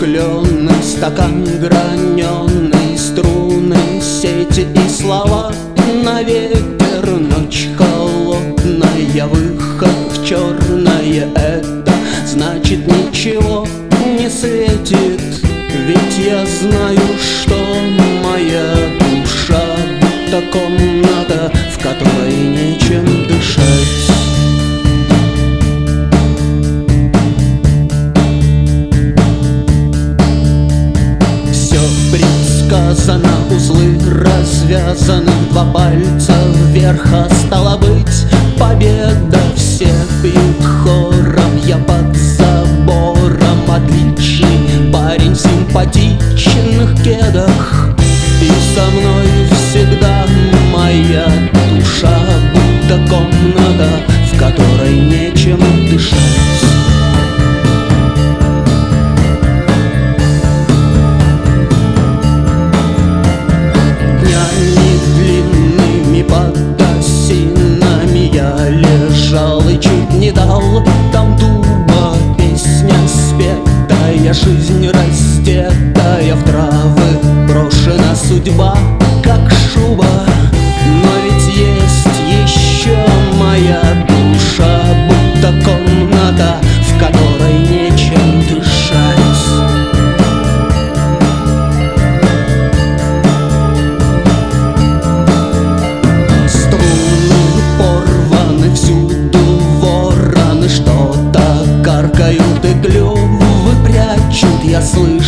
стекленный стакан граненый, струны, сети и слова на ветер. Ночь холодная, выход в черное, это значит ничего не светит. Ведь я знаю, что моя душа будто комната, в которой нечем дышать. Все предсказано, узлы развязаны, два пальца вверх, а стало быть победа. Все пьют хором, я под забором, отличный парень в симпатичных кедах. И со мной всегда моя душа будто комната, в которой нечем дышать. Под осинами я лежал и чуть не дал там дуба. Песня спетая, жизнь раздетая, в травы брошена судьба, как шуба. Но ведь есть еще моя душа, будто комната, в которой нечем дышать. Что-то каркают и клювы прячут, я слышу